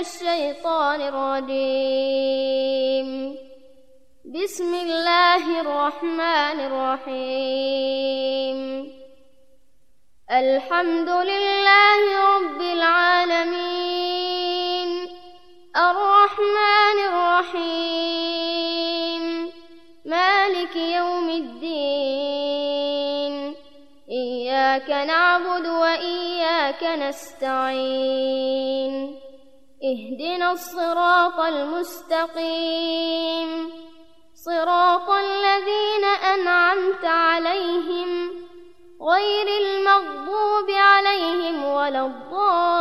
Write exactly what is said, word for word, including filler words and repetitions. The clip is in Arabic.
الشيطان الرجيم. بسم الله الرحمن الرحيم. الحمد لله رب العالمين، الرحمن الرحيم، مالك يوم الدين، إياك نعبد وإياك نستعين، اهدنا الصراط المستقيم، صراط الذين أنعمت عليهم غير المغضوب عليهم ولا الضالين.